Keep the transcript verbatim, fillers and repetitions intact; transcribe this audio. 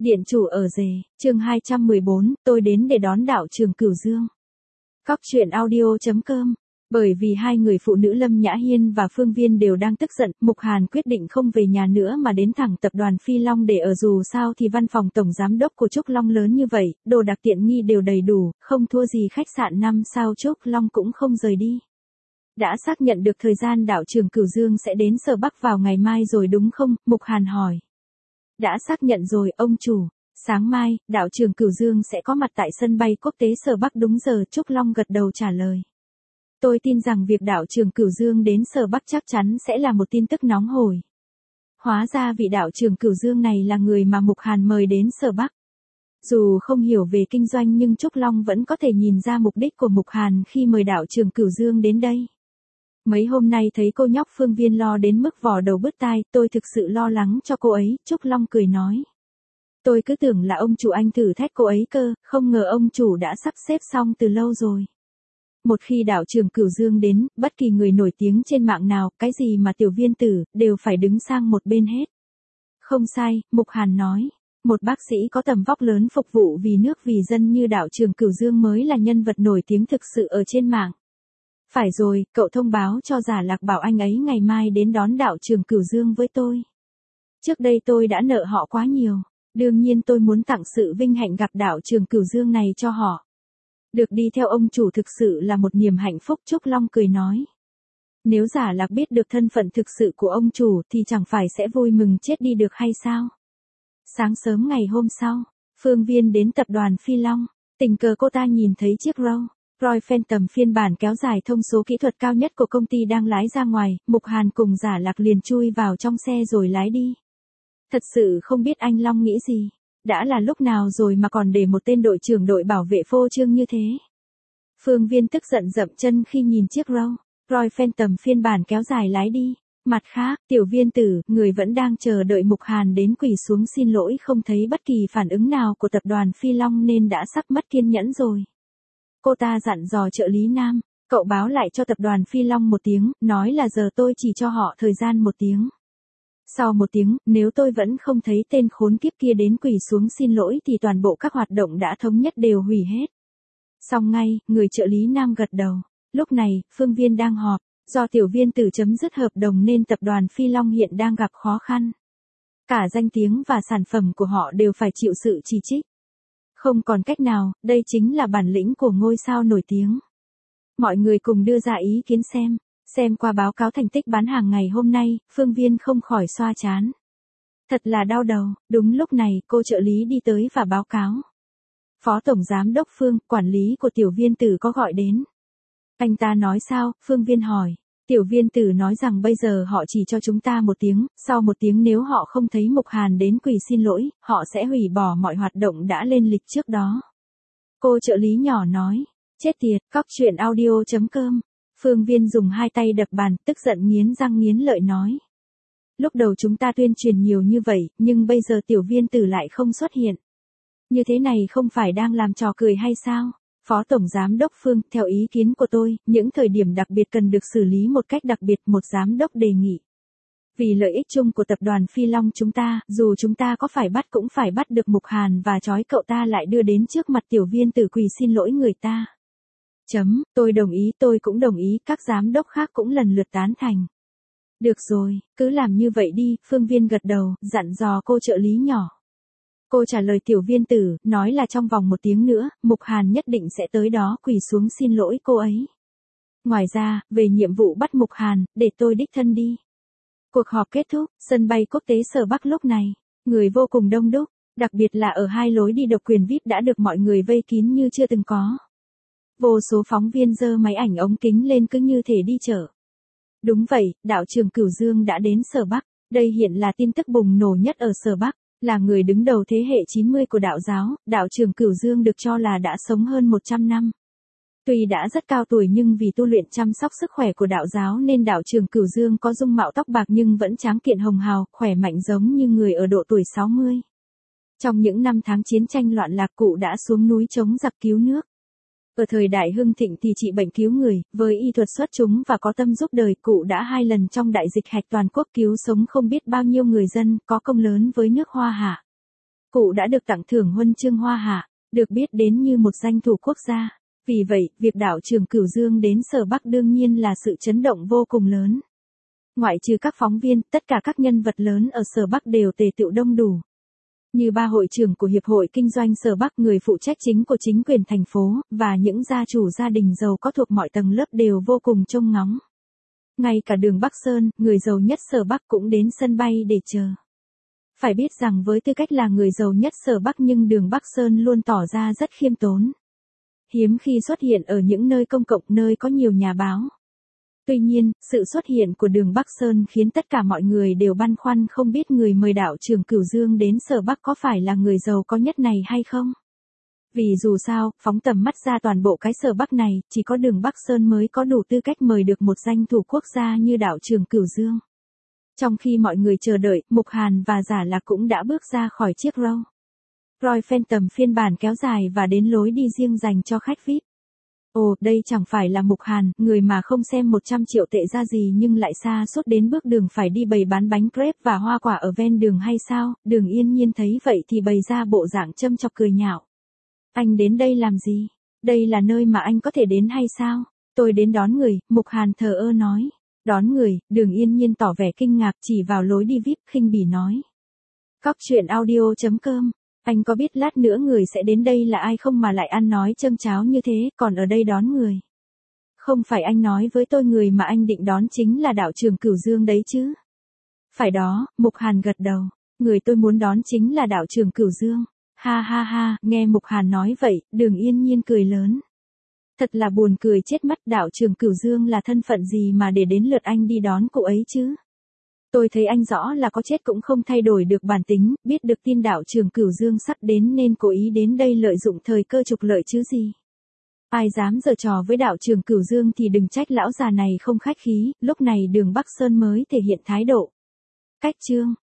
Điện chủ ở rể, chương hai trăm mười bốn, tôi đến để đón đạo trường Cửu Dương. Cóc truyện audio chấm com. Bởi vì hai người phụ nữ Lâm Nhã Hiên và Phương Viên đều đang tức giận, Mục Hàn quyết định không về nhà nữa mà đến thẳng tập đoàn Phi Long để ở, dù sao thì văn phòng tổng giám đốc của Trúc Long lớn như vậy, đồ đặc tiện nghi đều đầy đủ, không thua gì khách sạn năm sao Trúc Long cũng không rời đi. Đã xác nhận được thời gian đạo trường Cửu Dương sẽ đến Sở Bắc vào ngày mai rồi đúng không? Mục Hàn hỏi. Đã xác nhận rồi, ông chủ. Sáng mai, đạo trường Cửu Dương sẽ có mặt tại sân bay quốc tế Sở Bắc đúng giờ, Trúc Long gật đầu trả lời. Tôi tin rằng việc đạo trường Cửu Dương đến Sở Bắc chắc chắn sẽ là một tin tức nóng hổi. Hóa ra vị đạo trường Cửu Dương này là người mà Mục Hàn mời đến Sở Bắc. Dù không hiểu về kinh doanh nhưng Trúc Long vẫn có thể nhìn ra mục đích của Mục Hàn khi mời đạo trường Cửu Dương đến đây. Mấy hôm nay thấy cô nhóc Phương Viên lo đến mức vò đầu bứt tai, tôi thực sự lo lắng cho cô ấy, Trúc Long cười nói. Tôi cứ tưởng là ông chủ anh thử thách cô ấy cơ, không ngờ ông chủ đã sắp xếp xong từ lâu rồi. Một khi đạo trường Cửu Dương đến, bất kỳ người nổi tiếng trên mạng nào, cái gì mà Tiểu Viên Tử, đều phải đứng sang một bên hết. Không sai, Mục Hàn nói. Một bác sĩ có tầm vóc lớn phục vụ vì nước vì dân như đạo trường Cửu Dương mới là nhân vật nổi tiếng thực sự ở trên mạng. Phải rồi, cậu thông báo cho Giả Lạc bảo anh ấy ngày mai đến đón đạo trường Cửu Dương với tôi. Trước đây tôi đã nợ họ quá nhiều, đương nhiên tôi muốn tặng sự vinh hạnh gặp đạo trường Cửu Dương này cho họ. Được đi theo ông chủ thực sự là một niềm hạnh phúc, Trúc Long cười nói. Nếu Giả Lạc biết được thân phận thực sự của ông chủ thì chẳng phải sẽ vui mừng chết đi được hay sao? Sáng sớm ngày hôm sau, Phương Viên đến tập đoàn Phi Long, tình cờ cô ta nhìn thấy chiếc Rolls Royce Phantom phiên bản kéo dài thông số kỹ thuật cao nhất của công ty đang lái ra ngoài, Mục Hàn cùng Giả Lạc liền chui vào trong xe rồi lái đi. Thật sự không biết anh Long nghĩ gì, đã là lúc nào rồi mà còn để một tên đội trưởng đội bảo vệ phô trương như thế. Phương Viên tức giận dậm chân khi nhìn chiếc Rolls Royce Phantom phiên bản kéo dài lái đi. Mặt khác, Tiểu Viên Tử, người vẫn đang chờ đợi Mục Hàn đến quỳ xuống xin lỗi không thấy bất kỳ phản ứng nào của tập đoàn Phi Long nên đã sắp mất kiên nhẫn rồi. Cô ta dặn dò trợ lý Nam, cậu báo lại cho tập đoàn Phi Long một tiếng, nói là giờ tôi chỉ cho họ thời gian một tiếng. Sau một tiếng, nếu tôi vẫn không thấy tên khốn kiếp kia đến quỳ xuống xin lỗi thì toàn bộ các hoạt động đã thống nhất đều hủy hết. Xong ngay, người trợ lý Nam gật đầu. Lúc này, Phương Viên đang họp, do Tiểu Viên Tử chấm dứt hợp đồng nên tập đoàn Phi Long hiện đang gặp khó khăn. Cả danh tiếng và sản phẩm của họ đều phải chịu sự chỉ trích. Không còn cách nào, đây chính là bản lĩnh của ngôi sao nổi tiếng. Mọi người cùng đưa ra ý kiến xem. Xem qua báo cáo thành tích bán hàng ngày hôm nay, Phương Viên không khỏi xoa trán. Thật là đau đầu, đúng lúc này cô trợ lý đi tới và báo cáo. Phó Tổng Giám đốc Phương, quản lý của Tiểu Viên Tử có gọi đến. Anh ta nói sao? Phương Viên hỏi. Tiểu Viên Tử nói rằng bây giờ họ chỉ cho chúng ta một tiếng, sau một tiếng nếu họ không thấy Mục Hàn đến quỳ xin lỗi, họ sẽ hủy bỏ mọi hoạt động đã lên lịch trước đó. Cô trợ lý nhỏ nói. Chết tiệt, cóc truyện audio chấm com. Phương Viên dùng hai tay đập bàn, tức giận nghiến răng nghiến lợi nói. Lúc đầu chúng ta tuyên truyền nhiều như vậy, nhưng bây giờ Tiểu Viên Tử lại không xuất hiện. Như thế này không phải đang làm trò cười hay sao? Phó Tổng Giám đốc Phương, theo ý kiến của tôi, những thời điểm đặc biệt cần được xử lý một cách đặc biệt, một giám đốc đề nghị. Vì lợi ích chung của tập đoàn Phi Long chúng ta, dù chúng ta có phải bắt cũng phải bắt được Mục Hàn và trói cậu ta lại đưa đến trước mặt Tiểu Viên Tử quỳ xin lỗi người ta. Chấm, tôi đồng ý, tôi cũng đồng ý, các giám đốc khác cũng lần lượt tán thành. Được rồi, cứ làm như vậy đi, Phương Viên gật đầu, dặn dò cô trợ lý nhỏ. Cô trả lời Tiểu Viên Tử, nói là trong vòng một tiếng nữa, Mục Hàn nhất định sẽ tới đó quỳ xuống xin lỗi cô ấy. Ngoài ra, về nhiệm vụ bắt Mục Hàn, để tôi đích thân đi. Cuộc họp kết thúc, sân bay quốc tế Sở Bắc lúc này, người vô cùng đông đúc, đặc biệt là ở hai lối đi độc quyền vi ai pi đã được mọi người vây kín như chưa từng có. Vô số phóng viên giơ máy ảnh ống kính lên cứ như thể đi chợ. Đúng vậy, đạo trường Cửu Dương đã đến Sở Bắc, đây hiện là tin tức bùng nổ nhất ở Sở Bắc. Là người đứng đầu thế hệ chín mươi của đạo giáo, đạo trường Cửu Dương được cho là đã sống hơn một trăm năm. Tuy đã rất cao tuổi nhưng vì tu luyện chăm sóc sức khỏe của đạo giáo nên đạo trường Cửu Dương có dung mạo tóc bạc nhưng vẫn tráng kiện hồng hào, khỏe mạnh giống như người ở độ tuổi sáu mươi. Trong những năm tháng chiến tranh loạn lạc cụ đã xuống núi chống giặc cứu nước. Ở thời đại hưng thịnh thì trị bệnh cứu người, với y thuật xuất chúng và có tâm giúp đời, cụ đã hai lần trong đại dịch hạch toàn quốc cứu sống không biết bao nhiêu người dân, có công lớn với nước Hoa Hạ. Cụ đã được tặng thưởng huân chương Hoa Hạ, được biết đến như một danh thủ quốc gia. Vì vậy, việc đạo trưởng Cửu Dương đến Sở Bắc đương nhiên là sự chấn động vô cùng lớn. Ngoại trừ các phóng viên, tất cả các nhân vật lớn ở Sở Bắc đều tề tựu đông đủ. Như ba hội trưởng của Hiệp hội Kinh doanh Sở Bắc, người phụ trách chính của chính quyền thành phố, và những gia chủ gia đình giàu có thuộc mọi tầng lớp đều vô cùng trông ngóng. Ngay cả Đường Bắc Sơn, người giàu nhất Sở Bắc cũng đến sân bay để chờ. Phải biết rằng với tư cách là người giàu nhất Sở Bắc nhưng Đường Bắc Sơn luôn tỏ ra rất khiêm tốn. Hiếm khi xuất hiện ở những nơi công cộng, nơi có nhiều nhà báo. Tuy nhiên, sự xuất hiện của Đường Bắc Sơn khiến tất cả mọi người đều băn khoăn không biết người mời đạo trưởng Cửu Dương đến Sở Bắc có phải là người giàu có nhất này hay không. Vì dù sao, phóng tầm mắt ra toàn bộ cái Sở Bắc này, chỉ có Đường Bắc Sơn mới có đủ tư cách mời được một danh thủ quốc gia như đạo trưởng Cửu Dương. Trong khi mọi người chờ đợi, Mục Hàn và Giả Lạc cũng đã bước ra khỏi chiếc Rolls Royce Phantom phiên bản kéo dài và đến lối đi riêng dành cho khách vi ai pi. Ồ, đây chẳng phải là Mục Hàn, người mà không xem một trăm triệu tệ ra gì nhưng lại xa suốt đến bước đường phải đi bày bán bánh crepe và hoa quả ở ven đường hay sao? Đường Yên Nhiên thấy vậy thì bày ra bộ dạng châm chọc cười nhạo. Anh đến đây làm gì? Đây là nơi mà anh có thể đến hay sao? Tôi đến đón người, Mục Hàn thờ ơ nói. Đón người, Đường Yên Nhiên tỏ vẻ kinh ngạc chỉ vào lối đi vi ai pi, khinh bỉ nói. Cóc truyện audio chấm com. Anh có biết lát nữa người sẽ đến đây là ai không mà lại ăn nói châm cháo như thế, còn ở đây đón người. Không phải anh nói với tôi người mà anh định đón chính là đạo trưởng Cửu Dương đấy chứ? Phải đó, Mục Hàn gật đầu. Người tôi muốn đón chính là đạo trưởng Cửu Dương. Ha ha ha, nghe Mục Hàn nói vậy, Đường Yên Nhiên cười lớn. Thật là buồn cười chết mắt, đạo trưởng Cửu Dương là thân phận gì mà để đến lượt anh đi đón cụ ấy chứ? Tôi thấy anh rõ là có chết cũng không thay đổi được bản tính, biết được tin đạo trưởng Cửu Dương sắp đến nên cố ý đến đây lợi dụng thời cơ trục lợi chứ gì. Ai dám giở trò với đạo trưởng Cửu Dương thì đừng trách lão già này không khách khí, lúc này Đường Bắc Sơn mới thể hiện thái độ. Cách chương